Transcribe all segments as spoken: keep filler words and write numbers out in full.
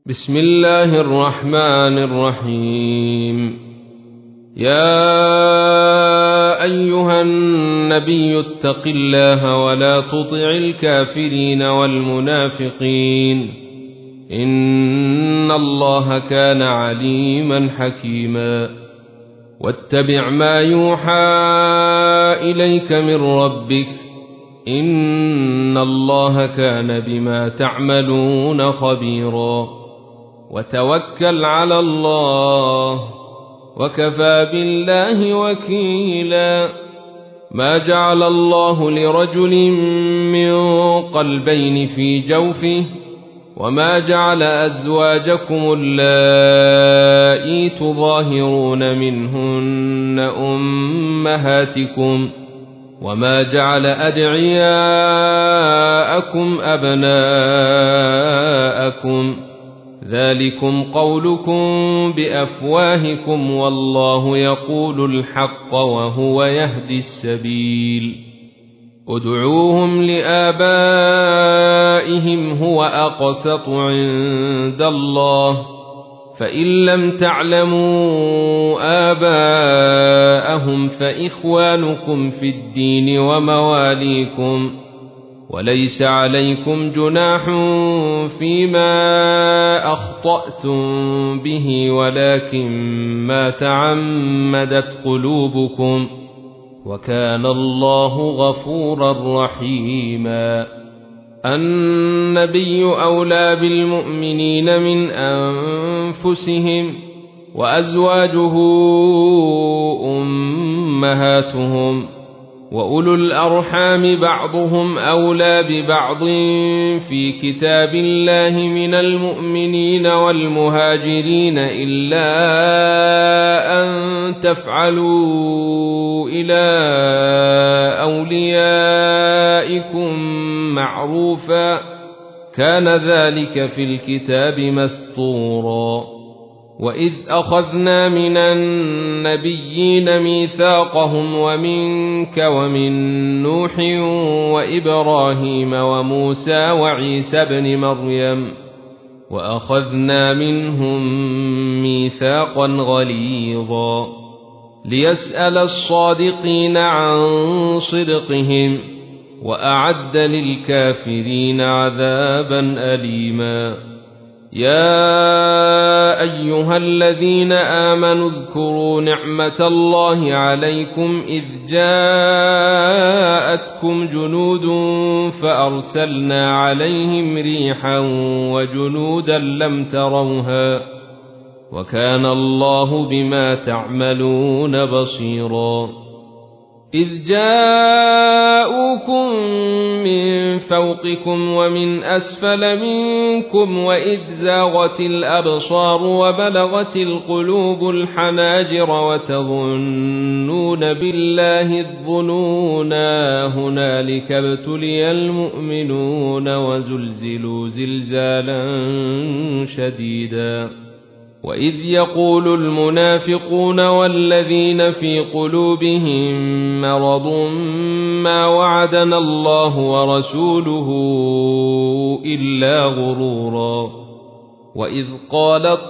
بسم الله الرحمن الرحيم. يا أيها النبي اتق الله ولا تطع الكافرين والمنافقين إن الله كان عليما حكيما. واتبع ما يوحى إليك من ربك إن الله كان بما تعملون خبيرا. وتوكل على الله وكفى بالله وكيلا. ما جعل الله لرجل من قلبين في جوفه وما جعل أزواجكم اللائي تظاهرون منهن أمهاتكم وما جعل أدعياءكم أبناءكم ذلكم قولكم بأفواهكم والله يقول الحق وهو يهدي السبيل. ادعوهم لآبائهم هو أقسط عند الله فإن لم تعلموا آباءهم فإخوانكم في الدين ومواليكم وليس عليكم جناح فيما أخطأتم به ولكن ما تعمدت قلوبكم وكان الله غفورا رحيما. النبي أولى بالمؤمنين من أنفسهم وأزواجه أمهاتهم وأولو الأرحام بعضهم أولى ببعض في كتاب الله من المؤمنين والمهاجرين إلا أن تفعلوا إلى أوليائكم معروفا كان ذلك في الكتاب مسطورا. وإذ أخذنا من النبيين ميثاقهم ومنك ومن نوح وإبراهيم وموسى وعيسى بن مريم وأخذنا منهم ميثاقا غليظا ليسأل الصادقين عن صدقهم وأعد للكافرين عذابا أليما. يا أيها الذين آمنوا اذكروا نعمة الله عليكم إذ جاءتكم جنود فأرسلنا عليهم ريحا وجنودا لم تروها وكان الله بما تعملون بصيرا. إذ جاءوكم من فوقكم ومن أسفل منكم وإذ زاغت الأبصار وبلغت القلوب الحناجر وتظنون بالله الظنونا هنالك ابتلي المؤمنون وزلزلوا زلزالا شديدا. وإذ يقول المنافقون والذين في قلوبهم مرض ما وعدنا الله ورسوله إلا غرورا. وإذ قالت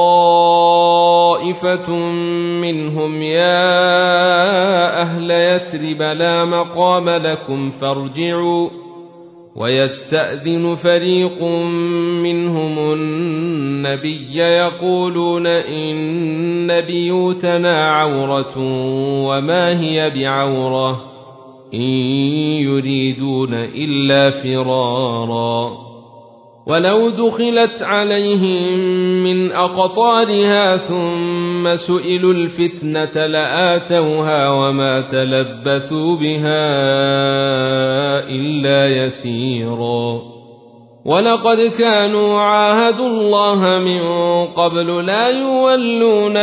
طائفة منهم يا أهل يثرب لا مقام لكم فارجعوا ويستأذن فريق منهم النبي يقولون إن بيوتنا عورة وما هي بعورة إن يريدون إلا فرارا. ولو دخلت عليهم من أقطارها ثم سئلوا الفتنة لآتوها وما تلبثوا بها إلا يسيرا. ولقد كانوا عاهدوا الله من قبل لا يولون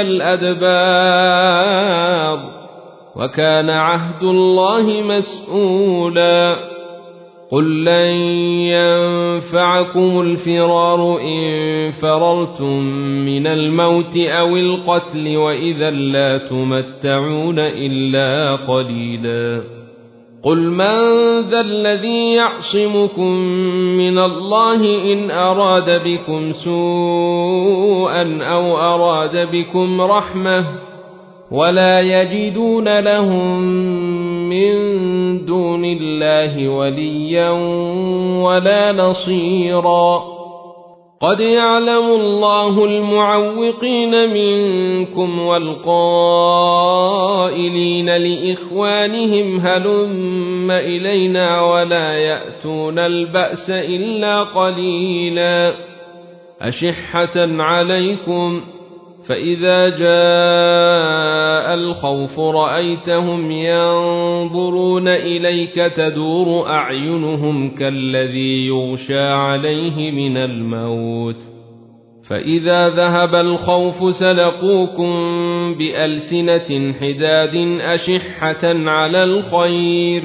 الأدبار وكان عهد الله مسؤولا. قل لن ينفعكم الفرار إن فررتم من الموت أو القتل وإذا لا تمتعون إلا قليلا. قل من ذا الذي يعصمكم من الله إن أراد بكم سوءا أو أراد بكم رحمة ولا يجدون لهم من دون الله وليا ولا نصيرا قد يعلم الله المعوقين منكم والقائلين لإخوانهم هلم إلينا ولا يأتون البأس إلا قليلا أشحة عليكم فإذا جاء الخوف رأيتهم ينظرون إليك تدور أعينهم كالذي يغشى عليه من الموت فإذا ذهب الخوف سلقوكم بألسنة حداد أشحة على الخير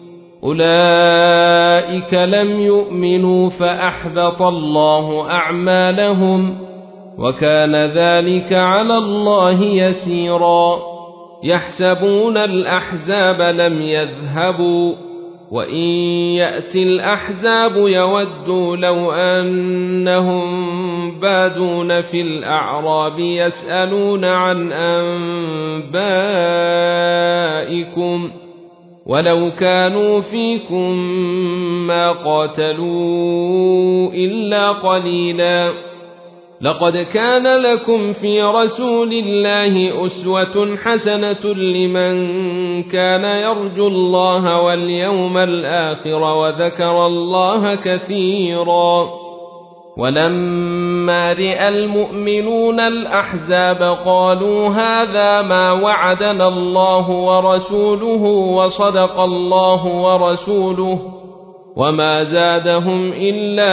أولئك لم يؤمنوا فأحبط الله أعمالهم وكان ذلك على الله يسيرا يحسبون الأحزاب لم يذهبوا وإن يأتي الأحزاب يودوا لو أنهم بادون في الأعراب يسألون عن أنبائكم ولو كانوا فيكم ما قاتلوا إلا قليلا لقد كان لكم في رسول الله أسوة حسنة لمن كان يرجو الله واليوم الآخر وذكر الله كثيرا ولما رأى المؤمنون الأحزاب قالوا هذا ما وعدنا الله ورسوله وصدق الله ورسوله وما زادهم إلا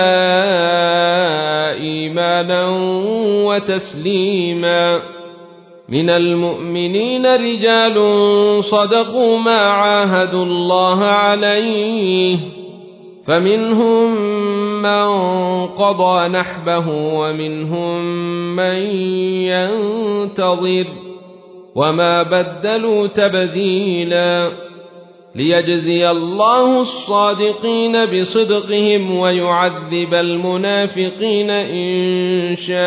إيمانا وتسليما من المؤمنين رجال صدقوا ما عاهدوا الله عليه فمنهم من قضى نحبه ومنهم من ينتظر وما بدلوا تبديلا ليجزي الله الصادقين بصدقهم ويعذب المنافقين إن شاء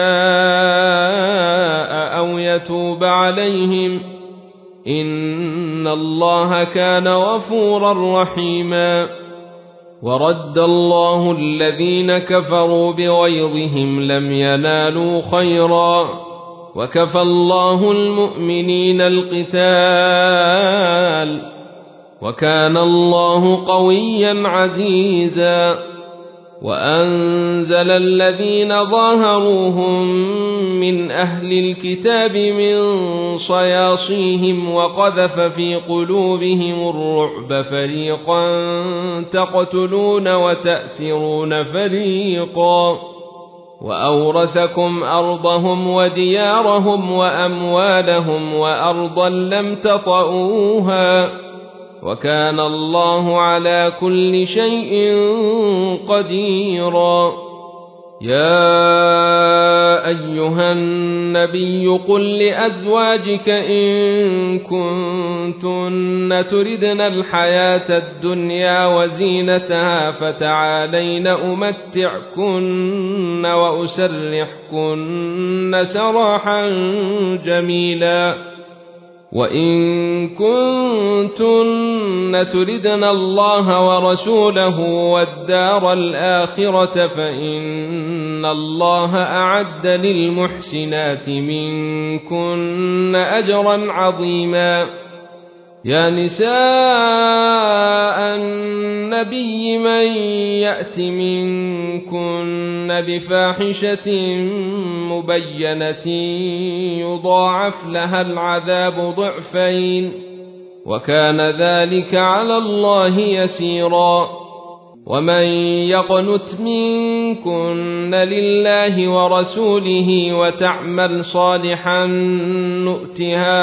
أو يتوب عليهم إن الله كان غفورا رحيما ورد الله الذين كفروا بغيظهم لم ينالوا خيرا وكفى الله المؤمنين القتال وكان الله قويا عزيزا وأنزل الذين ظاهروهم من أهل الكتاب من صياصيهم وقذف في قلوبهم الرعب فريقا تقتلون وتأسرون فريقا وأورثكم أرضهم وديارهم وأموالهم وأرضا لم تطئوها وكان الله على كل شيء قديرا يا أيها النبي قل لأزواجك إن كنتن تردن الحياة الدنيا وزينتها فتعالين أمتعكن وأسرحكن سراحا جميلا وإن كنتن تردن الله ورسوله والدار الآخرة فإن الله أعد للمحسنات منكن أجرا عظيما يا نساء النبي من يأت منكن بفاحشة مبينة يضاعف لها العذاب ضعفين وكان ذلك على الله يسيرا ومن يقنت منكن لله ورسوله وتعمل صالحا نؤتها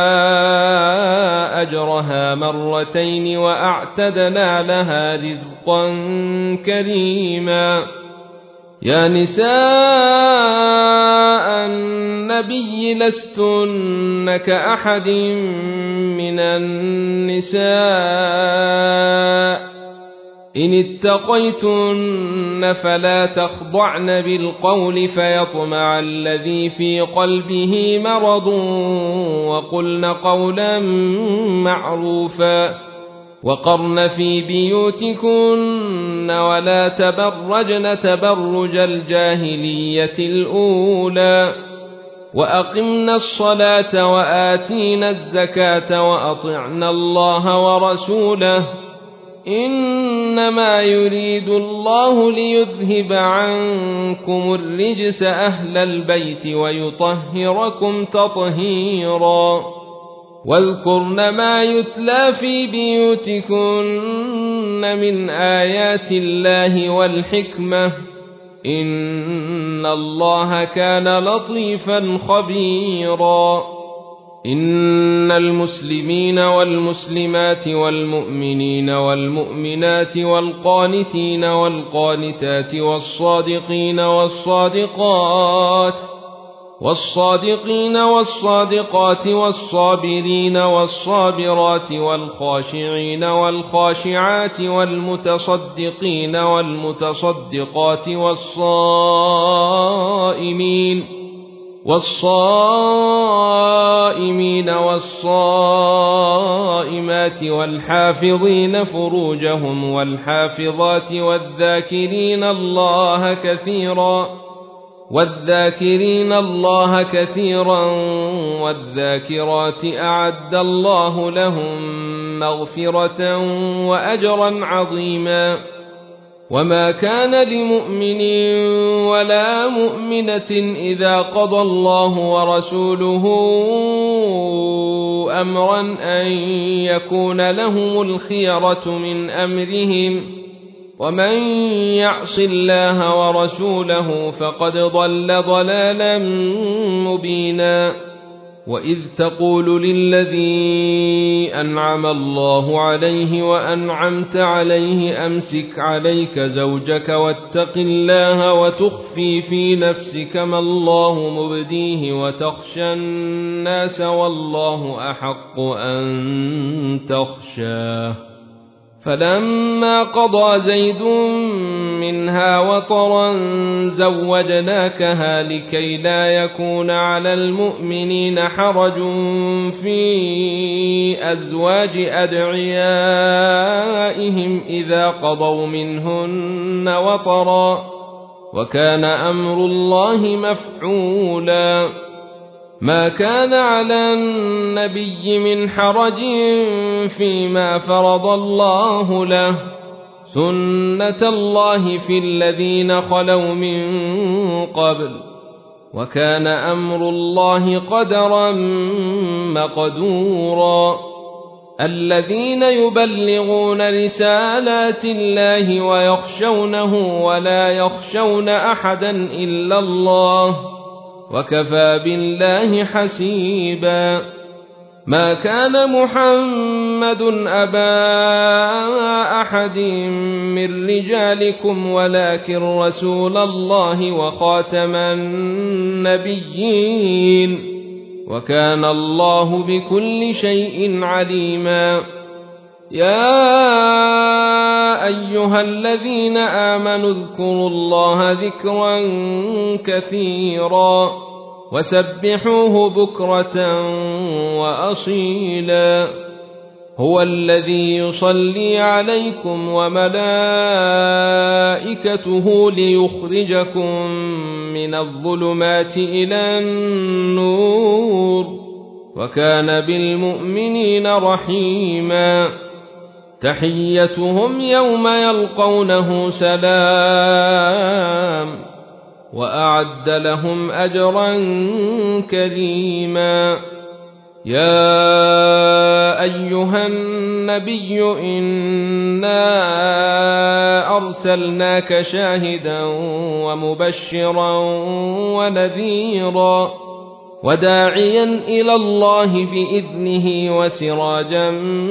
أجرها مرتين وأعتدنا لها رزقا كريما يا نساء النبي النبي لستن كأحد من النساء إن اتقيتن فلا تخضعن بالقول فيطمع الذي في قلبه مرض وقلن قولا معروفا وقرن في بيوتكن ولا تبرجن تبرج الجاهلية الأولى وأقمنا الصلاة وآتينا الزكاة وأطعنا الله ورسوله إنما يريد الله ليذهب عنكم الرجس أهل البيت ويطهركم تطهيرا واذكرن ما يتلى في بيوتكن من آيات الله والحكمة إن الله كان لطيفا خبيرا إن المسلمين والمسلمات والمؤمنين والمؤمنات والقانتين والقانتات والصادقين والصادقات والصادقين والصادقات والصابرين والصابرات والخاشعين والخاشعات والمتصدقين والمتصدقات والصائمين والصائمين والصائمات والحافظين فروجهم والحافظات والذاكرين الله كثيرا والذاكرين الله كثيرا والذاكرات أعد الله لهم مغفرة وأجرا عظيما وما كان لمؤمن ولا مؤمنة إذا قضى الله ورسوله أمرا أن يكون لهم الخيرة من أمرهم ومن يعص الله ورسوله فقد ضل ضلالا مبينا وإذ تقول للذي أنعم الله عليه وأنعمت عليه أمسك عليك زوجك واتق الله وتخفي في نفسك ما الله مبديه وتخشى الناس والله أحق أن تخشاه فلما قضى زيد منها وطرا زوجناكها لكي لا يكون على المؤمنين حرج في أزواج أدعيائهم إذا قضوا منهن وطرا وكان أمر الله مفعولا ما كان على النبي من حرج فيما فرض الله له سنة الله في الذين خلوا من قبل وكان أمر الله قدرا مقدورا الذين يبلغون رسالات الله ويخشونه ولا يخشون أحدا إلا الله وكفى بالله حسيبا ما كان محمد أبا أحد من رجالكم ولكن رسول الله وخاتم النبيين وكان الله بكل شيء عليما يا أيها الذين آمنوا اذكروا الله ذكرا كثيرا وسبحوه بكرة وأصيلا هو الذي يصلي عليكم وملائكته ليخرجكم من الظلمات إلى النور وكان بالمؤمنين رحيما تحيتهم يوم يلقونه سلام وأعد لهم أجرا كريما يا أيها النبي إنا أرسلناك شاهدا ومبشرا ونذيرا وداعيا إلى الله بإذنه وسراجا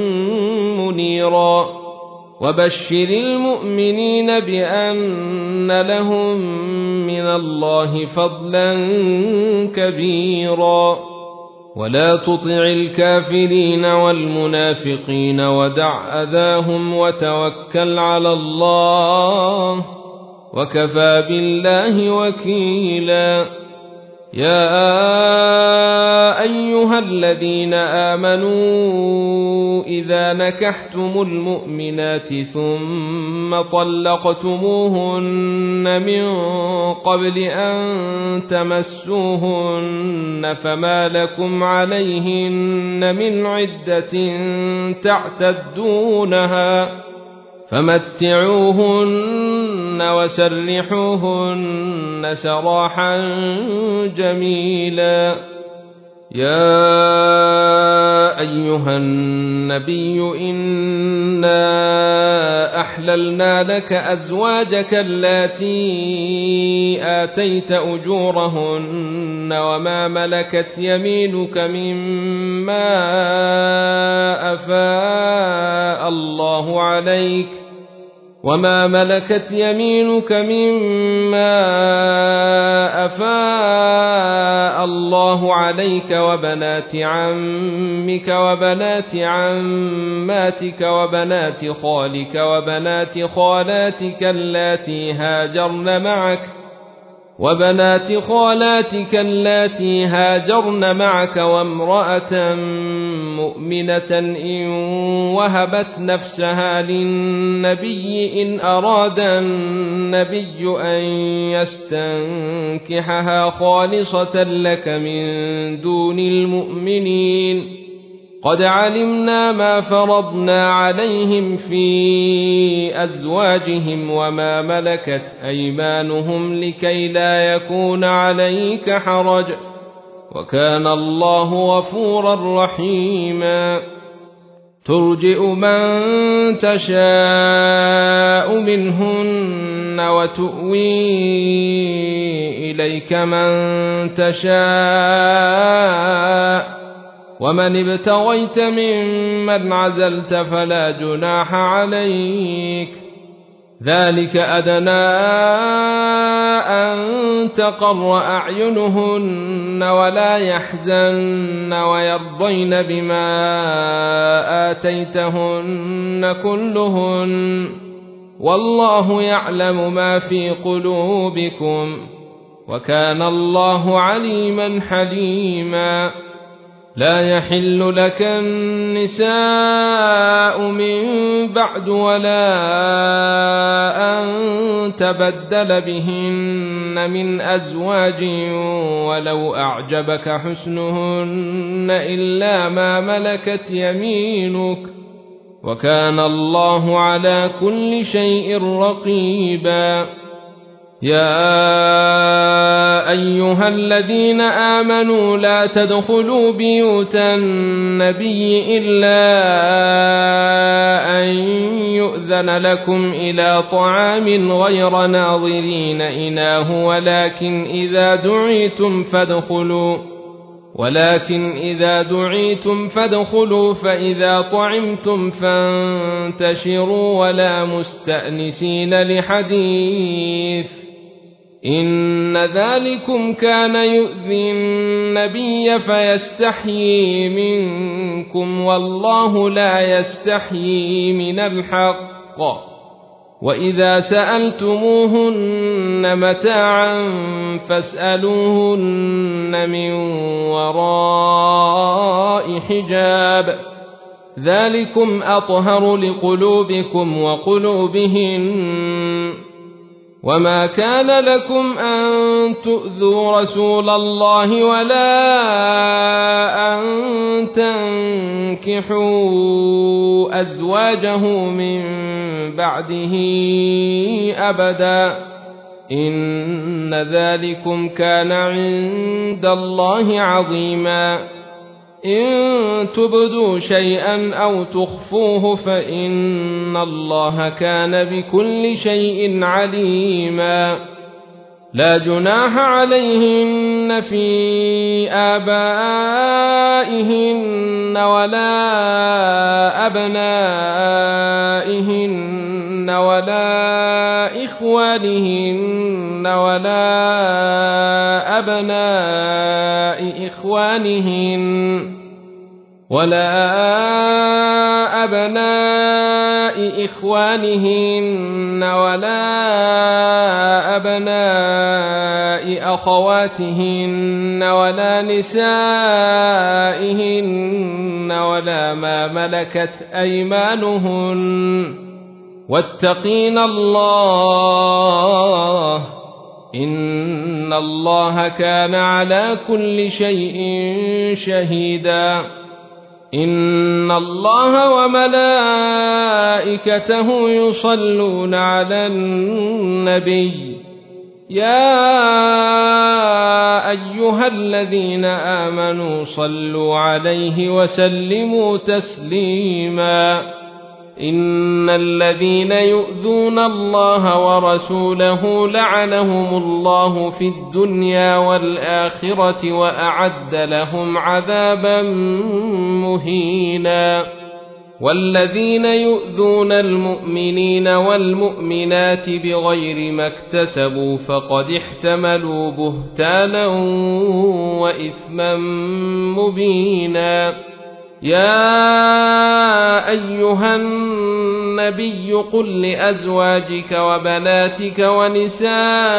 منيرا وبشر المؤمنين بأن لهم من الله فضلا كبيرا ولا تطع الكافرين والمنافقين ودع أذاهم وتوكل على الله وكفى بالله وكيلا يا أيها الذين آمنوا إذا نكحتم المؤمنات ثم طلقتموهن من قبل أن تمسوهن فما لكم عليهن من عدة تعتدونها فمتعوهن وسرحوهن سراحا جميلا يا أيها النبي إنا أحللنا لك أزواجك اللاتي آتيت أجورهن وما ملكت يمينك مما أفاء الله عليك وما ملكت يمينك مما أفاء الله عليك وبنات عمك وبنات عماتك وبنات خالك وبنات خالاتك اللاتي هاجرن معك وبنات خالاتك اللاتي هاجرن معك وامرأة مؤمنة إن وهبت نفسها للنبي إن أراد النبي أن يستنكحها خالصة لك من دون المؤمنين قد علمنا ما فرضنا عليهم في أزواجهم وما ملكت أيمانهم لكي لا يكون عليك حرج وكان الله غفورا رحيما ترجئ من تشاء منهن وتؤوي إليك من تشاء ومن ابتغيت ممن عزلت فلا جناح عليك ذلك أدنى أن تقر أعينهن ولا يحزن ويرضين بما آتيتهن كلهن والله يعلم ما في قلوبكم وكان الله عليما حليما لا يحل لك النساء من بعد ولا أن تبدل بهن من أزواج ولو أعجبك حسنهن إلا ما ملكت يمينك وكان الله على كل شيء رقيبا يا أيها الذين آمنوا لا تدخلوا بيوت النبي إلا أن يؤذن لكم إلى طعام غير ناظرين إناه ولكن إذا دعيتم فادخلوا ولكن إذا دعيتم فادخلوا فإذا طعمتم فانتشروا ولا مستأنسين لحديث إن ذلكم كان يؤذي النبي فيستحيي منكم والله لا يستحيي من الحق وإذا سألتموهن متاعا فاسألوهن من وراء حجاب ذلكم أطهر لقلوبكم وقلوبهن وما كان لكم أن تؤذوا رسول الله ولا أن تنكحوا أزواجه من بعده أبدا إن ذلكم كان عند الله عظيما إن تبدوا شيئا أو تخفوه فإن الله كان بكل شيء عليما لا جناح عليهن في آبائهن ولا أبنائهن ولا إخوانهن ولا أبناء إخوانهن ولا أبناء إخوانهن ولا أبناء أخواتهن ولا نسائهن ولا ما ملكت أيمانهن واتقين الله إن الله كان على كل شيء شهيدا إن الله وملائكته يصلون على النبي يا أيها الذين آمنوا صلوا عليه وسلموا تسليما إن الذين يؤذون الله ورسوله لعنهم الله في الدنيا والآخرة وأعد لهم عذابا مهينا والذين يؤذون المؤمنين والمؤمنات بغير ما اكتسبوا فقد احتملوا بهتانا وإثما مبينا يا أيها النبي قل لأزواجك وبناتك ونساء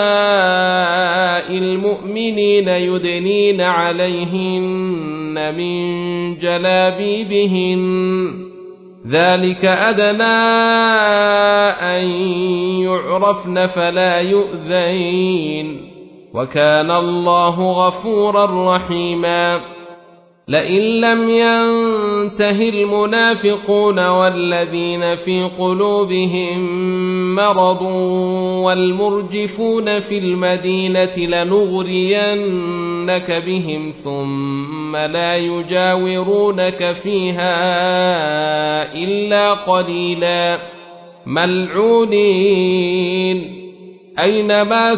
المؤمنين يدنين عليهن من جلابيبهن ذلك أدنى أن يعرفن فلا يؤذين وكان الله غفورا رحيما لئن لم ينته المنافقون والذين في قلوبهم مرض والمرجفون في المدينة لنغرينك بهم ثم لا يجاورونك فيها إلا قليلا ملعونين أينما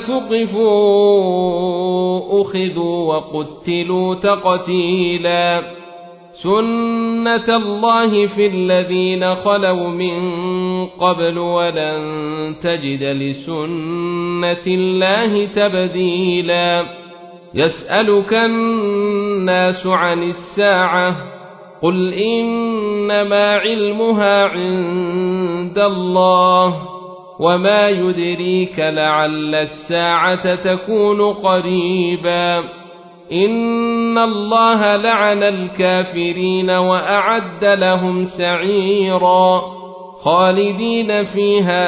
ثقفوا أخذوا وقتلوا تقتيلا سنة الله في الذين خلوا من قبل ولن تجد لسنة الله تبديلا يسألك الناس عن الساعة قل إنما علمها عند الله وما يدريك لعل الساعة تكون قريبا إن الله لعن الكافرين وأعد لهم سعيرا خالدين فيها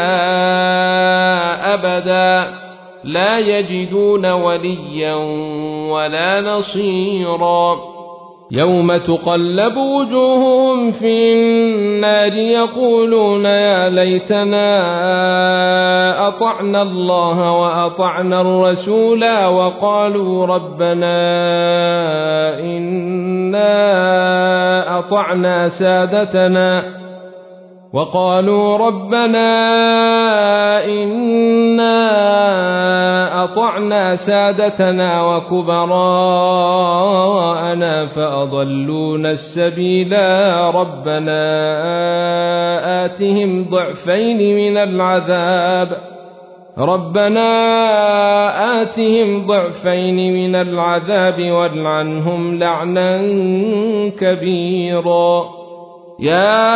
أبدا لا يجدون وليا ولا نصيرا يوم تقلب وجوههم في النار يقولون يا ليتنا أطعنا الله وأطعنا الرسولا وقالوا ربنا إنا أطعنا سادتنا وقالوا ربنا إنا أطعنا سادتنا وكبراءنا فأضلونا السبيلا ربنا آتهم ضعفين من العذاب ربنا آتهم ضعفين من العذاب والعنهم لعنا كبيرا يا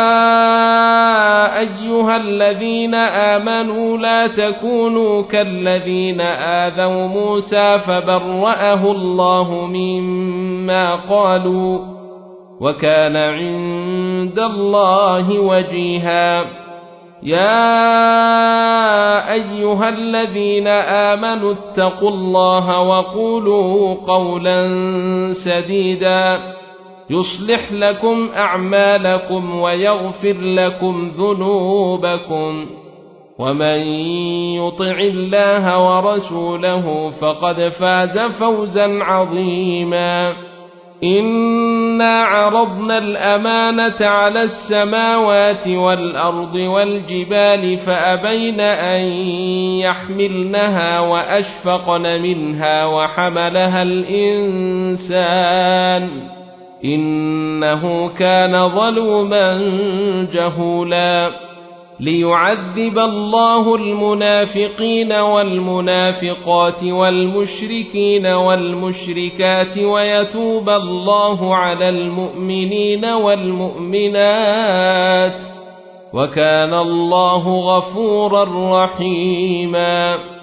أيها الذين آمنوا لا تكونوا كالذين آذوا موسى فبرأه الله مما قالوا وكان عند الله وجيها يا أيها الذين آمنوا اتقوا الله وقولوا قولا سديدا يصلح لكم أعمالكم ويغفر لكم ذنوبكم ومن يطع الله ورسوله فقد فاز فوزا عظيما إنا عرضنا الأمانة على السماوات والأرض والجبال فأبين أن يحملنها وأشفقن منها وحملها الإنسان إنه كان ظلوما جهولا ليعذب الله المنافقين والمنافقات والمشركين والمشركات ويتوب الله على المؤمنين والمؤمنات وكان الله غفورا رحيما.